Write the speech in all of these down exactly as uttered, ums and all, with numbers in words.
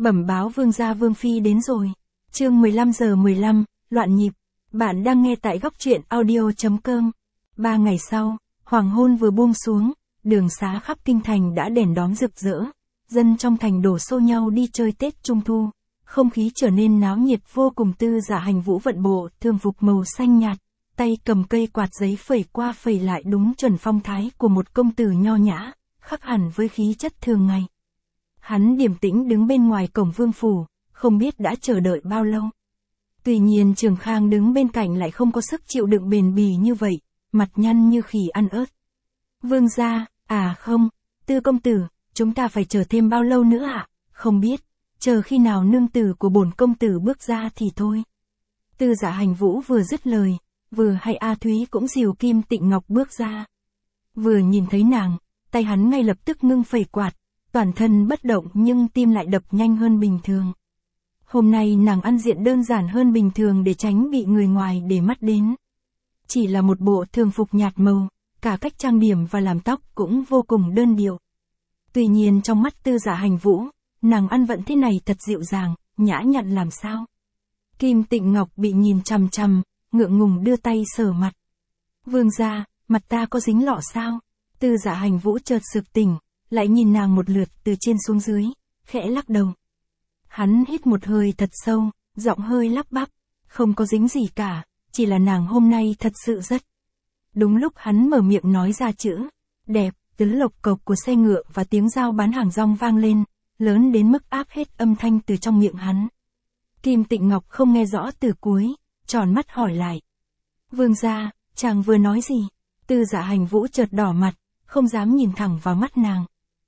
Bẩm báo vương gia vương phi đến rồi. Chương mười lăm giờ mười lăm, loạn nhịp. Bạn đang nghe tại góc truyện audio chấm com. Ba ngày sau, hoàng hôn vừa buông xuống, đường xá khắp kinh thành đã đèn đóm rực rỡ. Dân trong thành đổ xô nhau đi chơi Tết Trung Thu. Không khí trở nên náo nhiệt vô cùng. Tư Dạ Hành Vũ vận bộ thường phục màu xanh nhạt, tay cầm cây quạt giấy phẩy qua phẩy lại đúng chuẩn phong thái của một công tử nho nhã, khác hẳn với khí chất thường ngày. Hắn điềm tĩnh đứng bên ngoài cổng vương phủ, không biết đã chờ đợi bao lâu. Tuy nhiên Trường Khang đứng bên cạnh lại không có sức chịu đựng bền bỉ như vậy, mặt nhăn như khỉ ăn ớt. Vương gia, à không, Tư công tử, chúng ta phải chờ thêm bao lâu nữa ạ? À? Không biết, chờ khi nào nương tử của bổn công tử bước ra thì thôi. Tư Dạ Hành Vũ vừa dứt lời, vừa hay A Thúy cũng dìu Kim Tịnh Ngọc bước ra. Vừa nhìn thấy nàng, tay hắn ngay lập tức ngưng phẩy quạt, toàn thân bất động nhưng tim lại đập nhanh hơn bình thường. Hôm nay nàng ăn diện đơn giản hơn bình thường để tránh bị người ngoài để mắt đến. Chỉ là một bộ thường phục nhạt màu, cả cách trang điểm và làm tóc cũng vô cùng đơn điệu. Tuy nhiên trong mắt Tư Dạ Hành Vũ, nàng ăn vận thế này thật dịu dàng, nhã nhặn làm sao. Kim Tịnh Ngọc bị nhìn chằm chằm, ngượng ngùng đưa tay sờ mặt. Vương gia, mặt ta có dính lọ sao? Tư Dạ Hành Vũ chợt sực tỉnh, lại nhìn nàng một lượt từ trên xuống dưới, khẽ lắc đầu. Hắn hít một hơi thật sâu, giọng hơi lắp bắp, không có dính gì cả, chỉ là nàng hôm nay thật sự rất. Đúng lúc hắn mở miệng nói ra chữ đẹp, tiếng lộc cộc của xe ngựa và tiếng dao bán hàng rong vang lên, lớn đến mức áp hết âm thanh từ trong miệng hắn. Kim Tịnh Ngọc không nghe rõ từ cuối, tròn mắt hỏi lại. Vương gia, chàng vừa nói gì? Tư Dạ Hành Vũ chợt đỏ mặt, không dám nhìn thẳng vào mắt nàng.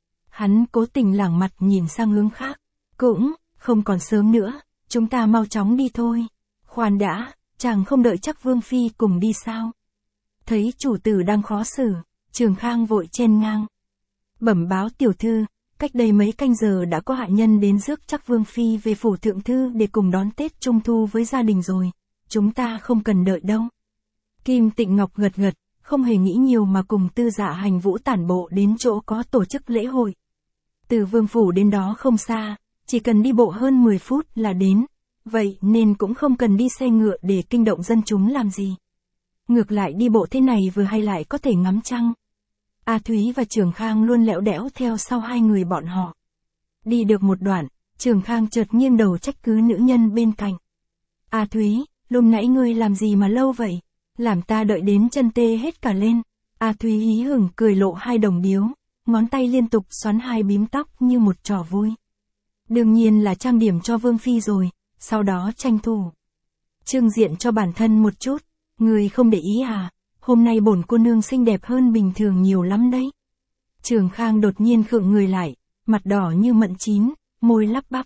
Hắn cố tình lảng mặt nhìn sang hướng khác. Cũng, không còn sớm nữa, chúng ta mau chóng đi thôi. Khoan đã, chàng không đợi chắc Vương phi cùng đi sao? Thấy chủ tử đang khó xử, Trường Khang vội chen ngang. Bẩm báo tiểu thư, cách đây mấy canh giờ đã có hạ nhân đến rước chắc Vương phi về phủ thượng thư để cùng đón Tết Trung Thu với gia đình rồi. Chúng ta không cần đợi đâu. Kim Tịnh Ngọc gật gật, không hề nghĩ nhiều mà cùng Tư Dạ Hành Vũ tản bộ đến chỗ có tổ chức lễ hội. Từ vương phủ đến đó không xa, chỉ cần đi bộ hơn mười phút là đến, vậy nên cũng không cần đi xe ngựa để kinh động dân chúng làm gì. Ngược lại đi bộ thế này vừa hay lại có thể ngắm trăng. A Thúy và Trường Khang luôn lẽo đẽo theo sau hai người bọn họ. Đi được một đoạn, Trường Khang chợt nghiêng đầu trách cứ nữ nhân bên cạnh. A Thúy, lúc nãy ngươi làm gì mà lâu vậy? Làm ta đợi đến chân tê hết cả lên. A Thúy hí hửng cười lộ hai đồng điếu, ngón tay liên tục xoắn hai bím tóc như một trò vui. Đương nhiên là trang điểm cho Vương phi rồi, sau đó tranh thủ trưng diện cho bản thân một chút. Người không để ý à, hôm nay bổn cô nương xinh đẹp hơn bình thường nhiều lắm đấy. Trường Khang đột nhiên khựng người lại, mặt đỏ như mận chín, môi lắp bắp.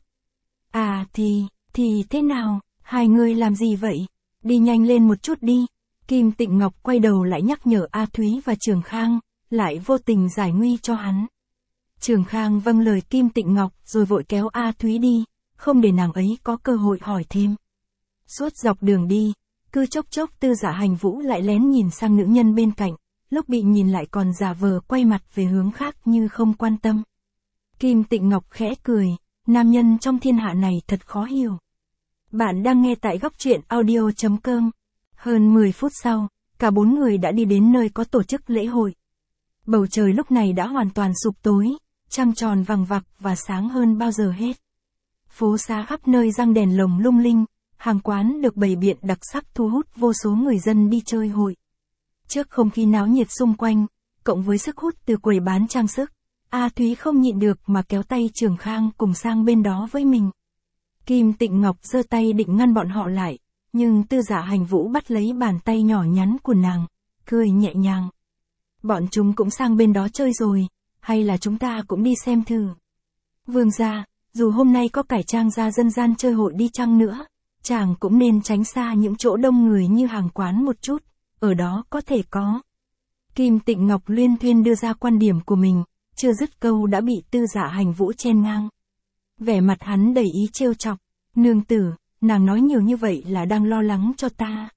À thì, thì thế nào, hai người làm gì vậy? Đi nhanh lên một chút đi. Kim Tịnh Ngọc quay đầu lại nhắc nhở A Thúy và Trường Khang, lại vô tình giải nguy cho hắn. Trường Khang vâng lời Kim Tịnh Ngọc rồi vội kéo A Thúy đi, không để nàng ấy có cơ hội hỏi thêm. Suốt dọc đường đi, cứ chốc chốc Tư Dạ Hành Vũ lại lén nhìn sang nữ nhân bên cạnh, lúc bị nhìn lại còn giả vờ quay mặt về hướng khác như không quan tâm. Kim Tịnh Ngọc khẽ cười, nam nhân trong thiên hạ này thật khó hiểu. Bạn đang nghe tại góc truyện audio chấm com. Hơn mười phút sau, cả bốn người đã đi đến nơi có tổ chức lễ hội. Bầu trời lúc này đã hoàn toàn sụp tối, trăng tròn vằng vặc và sáng hơn bao giờ hết. Phố xá khắp nơi răng đèn lồng lung linh, hàng quán được bày biện đặc sắc thu hút vô số người dân đi chơi hội. Trước không khí náo nhiệt xung quanh, cộng với sức hút từ quầy bán trang sức, A Thúy không nhịn được mà kéo tay Trường Khang cùng sang bên đó với mình. Kim Tịnh Ngọc giơ tay định ngăn bọn họ lại, nhưng Tư Dạ Hành Vũ bắt lấy bàn tay nhỏ nhắn của nàng, cười nhẹ nhàng. Bọn chúng cũng sang bên đó chơi rồi, hay là chúng ta cũng đi xem thử. Vương gia, dù hôm nay có cải trang ra dân gian chơi hội đi chăng nữa, chàng cũng nên tránh xa những chỗ đông người như hàng quán một chút, ở đó có thể có. Kim Tịnh Ngọc luyên thuyên đưa ra quan điểm của mình, chưa dứt câu đã bị Tư Dạ Hành Vũ chen ngang. Vẻ mặt hắn đầy ý trêu chọc, nương tử, nàng nói nhiều như vậy là đang lo lắng cho ta.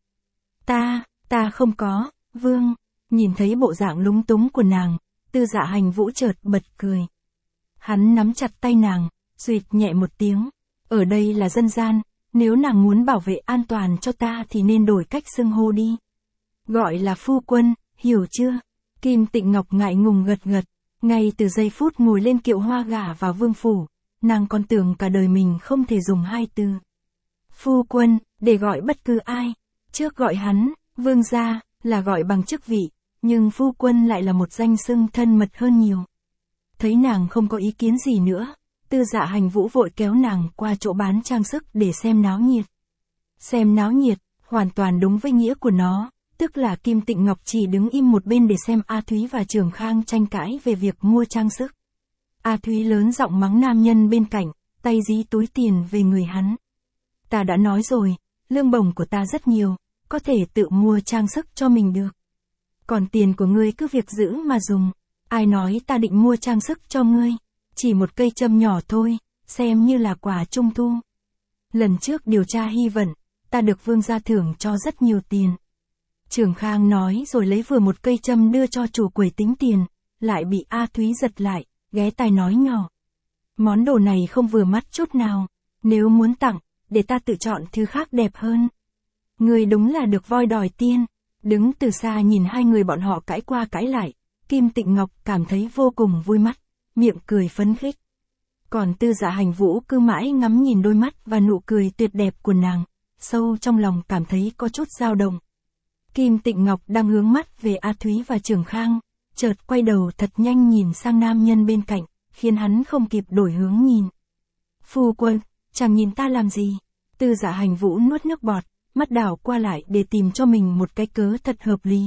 Ta, ta không có, vương. Nhìn thấy bộ dạng lúng túng của nàng, Tư Dạ Hành Vũ chợt bật cười. Hắn nắm chặt tay nàng, Duyệt nhẹ một tiếng. Ở đây là dân gian, nếu nàng muốn bảo vệ an toàn cho ta thì nên đổi cách xưng hô đi. Gọi là phu quân, hiểu chưa? Kim Tịnh Ngọc ngại ngùng gật gật. Ngay từ giây phút ngồi lên kiệu hoa gả vào vương phủ, nàng còn tưởng cả đời mình không thể dùng hai từ phu quân để gọi bất cứ ai. Trước gọi hắn, vương gia, là gọi bằng chức vị, nhưng phu quân lại là một danh xưng thân mật hơn nhiều. Thấy nàng không có ý kiến gì nữa, Tư Dạ Hành Vũ vội kéo nàng qua chỗ bán trang sức để xem náo nhiệt. Xem náo nhiệt, hoàn toàn đúng với nghĩa của nó, tức là Kim Tịnh Ngọc chỉ đứng im một bên để xem A Thúy và Trường Khang tranh cãi về việc mua trang sức. A Thúy lớn giọng mắng nam nhân bên cạnh, tay dí túi tiền về người hắn. Ta đã nói rồi, lương bổng của ta rất nhiều, có thể tự mua trang sức cho mình được. Còn tiền của ngươi cứ việc giữ mà dùng. Ai nói ta định mua trang sức cho ngươi? Chỉ một cây châm nhỏ thôi, xem như là quà trung thu. Lần trước điều tra Hy Vận, ta được vương gia thưởng cho rất nhiều tiền. Trường Khang nói rồi lấy vừa một cây châm đưa cho chủ quầy tính tiền, lại bị A Thúy giật lại, ghé tai nói nhỏ. Món đồ này không vừa mắt chút nào, nếu muốn tặng, để ta tự chọn thứ khác đẹp hơn. Người đúng là được voi đòi tiên. Đứng từ xa nhìn hai người bọn họ cãi qua cãi lại, Kim Tịnh Ngọc cảm thấy vô cùng vui mắt, miệng cười phấn khích. Còn Tư Dạ Hành Vũ cứ mãi ngắm nhìn đôi mắt và nụ cười tuyệt đẹp của nàng, sâu trong lòng cảm thấy có chút dao động. Kim Tịnh Ngọc đang hướng mắt về A Thúy và Trường Khang, chợt quay đầu thật nhanh nhìn sang nam nhân bên cạnh, khiến hắn không kịp đổi hướng nhìn. Phu quân, chàng nhìn ta làm gì? Tư Dạ Hành Vũ nuốt nước bọt, mắt đảo qua lại để tìm cho mình một cái cớ thật hợp lý.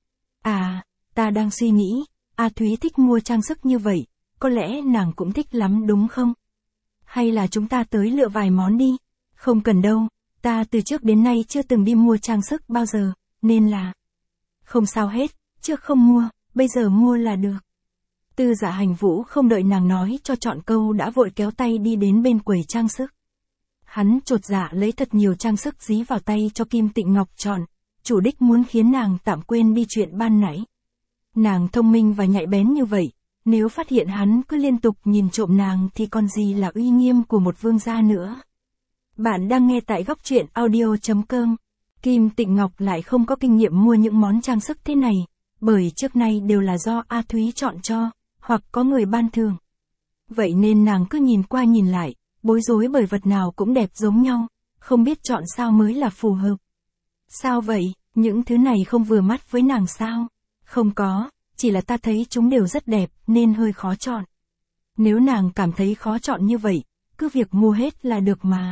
À, ta đang suy nghĩ, A Thúy thích mua trang sức như vậy, có lẽ nàng cũng thích lắm đúng không? Hay là chúng ta tới lựa vài món đi? Không cần đâu, ta từ trước đến nay chưa từng đi mua trang sức bao giờ, nên là... Không sao hết, trước không mua, bây giờ mua là được. Tư Dạ Hành Vũ không đợi nàng nói cho chọn câu đã vội kéo tay đi đến bên quầy trang sức. Hắn chột dạ lấy thật nhiều trang sức dí vào tay cho Kim Tịnh Ngọc chọn, chủ đích muốn khiến nàng tạm quên đi chuyện ban nãy. Nàng thông minh và nhạy bén như vậy, nếu phát hiện hắn cứ liên tục nhìn trộm nàng thì còn gì là uy nghiêm của một vương gia nữa. Bạn đang nghe tại góc truyện audio chấm com. Kim Tịnh Ngọc lại không có kinh nghiệm mua những món trang sức thế này, bởi trước nay đều là do A Thúy chọn cho, hoặc có người ban thưởng. Vậy nên nàng cứ nhìn qua nhìn lại, bối rối bởi vật nào cũng đẹp giống nhau, không biết chọn sao mới là phù hợp. Sao vậy, những thứ này không vừa mắt với nàng sao? Không có, chỉ là ta thấy chúng đều rất đẹp nên hơi khó chọn. Nếu nàng cảm thấy khó chọn như vậy, cứ việc mua hết là được mà.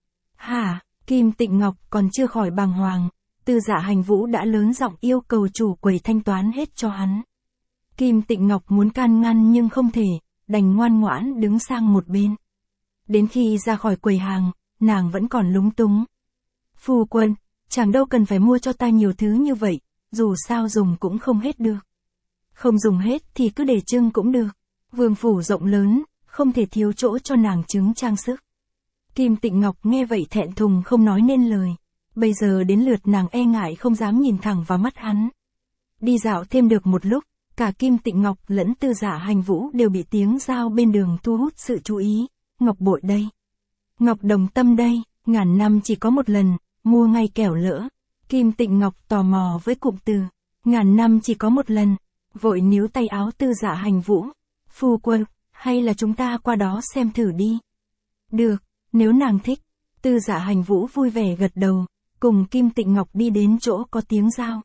Hả, Kim Tịnh Ngọc còn chưa khỏi bàng hoàng, Tư Dạ Hành Vũ đã lớn giọng yêu cầu chủ quầy thanh toán hết cho hắn. Kim Tịnh Ngọc muốn can ngăn nhưng không thể, đành ngoan ngoãn đứng sang một bên. Đến khi ra khỏi quầy hàng, nàng vẫn còn lúng túng. Phu quân, chàng đâu cần phải mua cho ta nhiều thứ như vậy, dù sao dùng cũng không hết được. Không dùng hết thì cứ để trưng cũng được. Vương phủ rộng lớn, không thể thiếu chỗ cho nàng trứng trang sức. Kim Tịnh Ngọc nghe vậy thẹn thùng không nói nên lời. Bây giờ đến lượt nàng e ngại không dám nhìn thẳng vào mắt hắn. Đi dạo thêm được một lúc, cả Kim Tịnh Ngọc lẫn Tư Dạ Hành Vũ đều bị tiếng giao bên đường thu hút sự chú ý. Ngọc bội đây. Ngọc đồng tâm đây, ngàn năm chỉ có một lần, mua ngay kẻo lỡ. Kim Tịnh Ngọc tò mò với cụm từ, ngàn năm chỉ có một lần, vội níu tay áo Tư Dạ Hành Vũ. Phu quân, hay là chúng ta qua đó xem thử đi. Được, nếu nàng thích. Tư Dạ Hành Vũ vui vẻ gật đầu, cùng Kim Tịnh Ngọc đi đến chỗ có tiếng giao.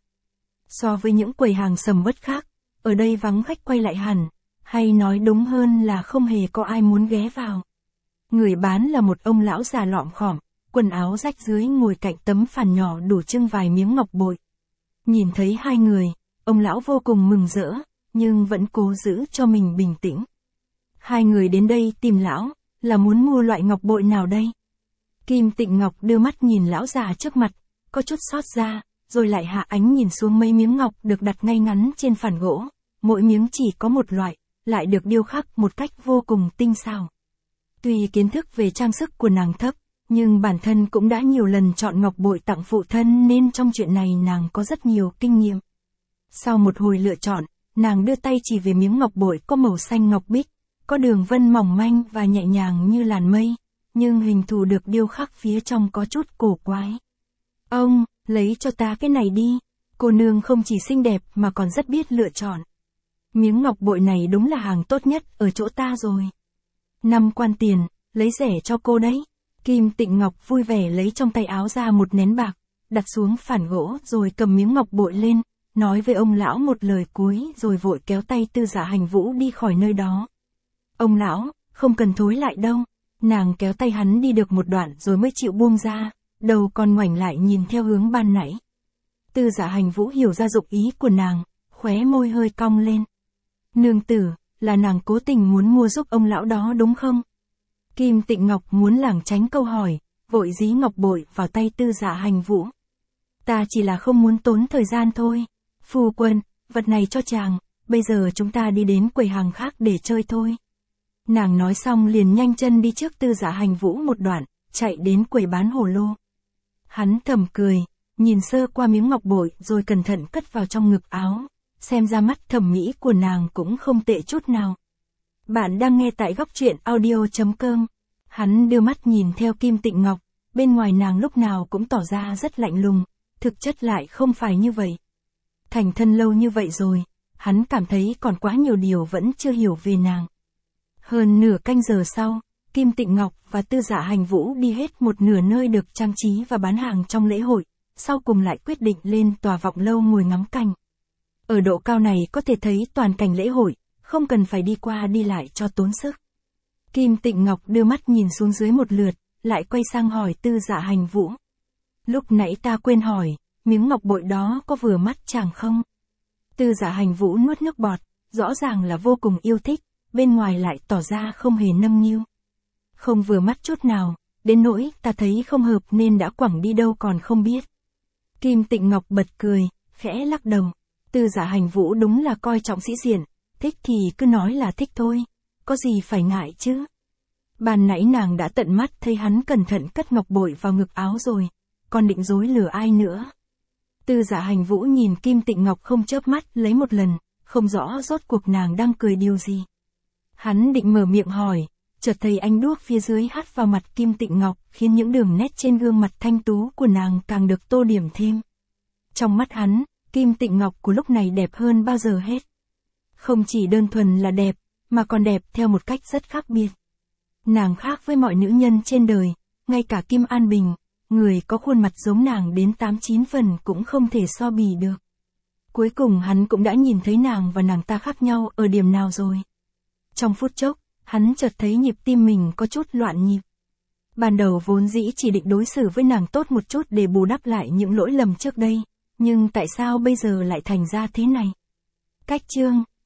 So với những quầy hàng sầm uất khác, ở đây vắng khách quay lại hẳn, hay nói đúng hơn là không hề có ai muốn ghé vào. Người bán là một ông lão già lọm khỏm, quần áo rách rưới ngồi cạnh tấm phản nhỏ đủ trưng vài miếng ngọc bội. Nhìn thấy hai người, ông lão vô cùng mừng rỡ, nhưng vẫn cố giữ cho mình bình tĩnh. Hai người đến đây tìm lão, là muốn mua loại ngọc bội nào đây? Kim Tịnh Ngọc đưa mắt nhìn lão già trước mặt, có chút xót ra, rồi lại hạ ánh nhìn xuống mấy miếng ngọc được đặt ngay ngắn trên phản gỗ. Mỗi miếng chỉ có một loại, lại được điêu khắc một cách vô cùng tinh xảo. Tuy kiến thức về trang sức của nàng thấp, nhưng bản thân cũng đã nhiều lần chọn ngọc bội tặng phụ thân nên trong chuyện này nàng có rất nhiều kinh nghiệm. Sau một hồi lựa chọn, nàng đưa tay chỉ về miếng ngọc bội có màu xanh ngọc bích, có đường vân mỏng manh và nhẹ nhàng như làn mây, nhưng hình thù được điêu khắc phía trong có chút cổ quái. Ông, lấy cho ta cái này đi, cô nương không chỉ xinh đẹp mà còn rất biết lựa chọn. Miếng ngọc bội này đúng là hàng tốt nhất ở chỗ ta rồi. Năm quan tiền, lấy rẻ cho cô đấy. Kim Tịnh Ngọc vui vẻ lấy trong tay áo ra một nén bạc, đặt xuống phản gỗ rồi cầm miếng ngọc bội lên, nói với ông lão một lời cuối rồi vội kéo tay Tư Dạ Hành Vũ đi khỏi nơi đó. Ông lão, không cần thối lại đâu. Nàng kéo tay hắn đi được một đoạn rồi mới chịu buông ra, đầu còn ngoảnh lại nhìn theo hướng ban nãy. Tư Dạ Hành Vũ hiểu ra dụng ý của nàng, khóe môi hơi cong lên. Nương tử, là nàng cố tình muốn mua giúp ông lão đó đúng không? Kim Tịnh Ngọc muốn lảng tránh câu hỏi, vội dí ngọc bội vào tay Tư Dạ Hành Vũ. Ta chỉ là không muốn tốn thời gian thôi. Phu quân, vật này cho chàng, bây giờ chúng ta đi đến quầy hàng khác để chơi thôi. Nàng nói xong liền nhanh chân đi trước Tư Dạ Hành Vũ một đoạn, chạy đến quầy bán hồ lô. Hắn thầm cười, nhìn sơ qua miếng ngọc bội rồi cẩn thận cất vào trong ngực áo, xem ra mắt thẩm mỹ của nàng cũng không tệ chút nào. Bạn đang nghe tại góc truyện audio chấm com. Hắn đưa mắt nhìn theo Kim Tịnh Ngọc, bên ngoài nàng lúc nào cũng tỏ ra rất lạnh lùng, thực chất lại không phải như vậy. Thành thân lâu như vậy rồi, hắn cảm thấy còn quá nhiều điều vẫn chưa hiểu về nàng. Hơn nửa canh giờ sau, Kim Tịnh Ngọc và Tư Dạ Hành Vũ đi hết một nửa nơi được trang trí và bán hàng trong lễ hội, sau cùng lại quyết định lên tòa vọng lâu ngồi ngắm cảnh. Ở độ cao này có thể thấy toàn cảnh lễ hội, không cần phải đi qua đi lại cho tốn sức. Kim Tịnh Ngọc đưa mắt nhìn xuống dưới một lượt, lại quay sang hỏi Tư Dạ Hành Vũ. Lúc nãy ta quên hỏi, miếng ngọc bội đó có vừa mắt chàng không? Tư Dạ Hành Vũ nuốt nước bọt, rõ ràng là vô cùng yêu thích, bên ngoài lại tỏ ra không hề nâng niu. Không vừa mắt chút nào, đến nỗi ta thấy không hợp nên đã quẳng đi đâu còn không biết. Kim Tịnh Ngọc bật cười, khẽ lắc đầu. Tư Dạ Hành Vũ đúng là coi trọng sĩ diện, thích thì cứ nói là thích thôi, có gì phải ngại chứ. Ban nãy nàng đã tận mắt thấy hắn cẩn thận cất ngọc bội vào ngực áo rồi, còn định dối lừa ai nữa. Tư Dạ Hành Vũ nhìn Kim Tịnh Ngọc không chớp mắt lấy một lần, không rõ rốt cuộc nàng đang cười điều gì. Hắn định mở miệng hỏi, chợt thấy ánh đuốc phía dưới hắt vào mặt Kim Tịnh Ngọc, khiến những đường nét trên gương mặt thanh tú của nàng càng được tô điểm thêm. Trong mắt hắn, Kim Tịnh Ngọc của lúc này đẹp hơn bao giờ hết. Không chỉ đơn thuần là đẹp, mà còn đẹp theo một cách rất khác biệt. Nàng khác với mọi nữ nhân trên đời, ngay cả Kim An Bình, người có khuôn mặt giống nàng đến tám chín phần cũng không thể so bì được. Cuối cùng hắn cũng đã nhìn thấy nàng và nàng ta khác nhau ở điểm nào rồi. Trong phút chốc, hắn chợt thấy nhịp tim mình có chút loạn nhịp. Ban đầu vốn dĩ chỉ định đối xử với nàng tốt một chút để bù đắp lại những lỗi lầm trước đây, nhưng tại sao bây giờ lại thành ra thế này? Cách chương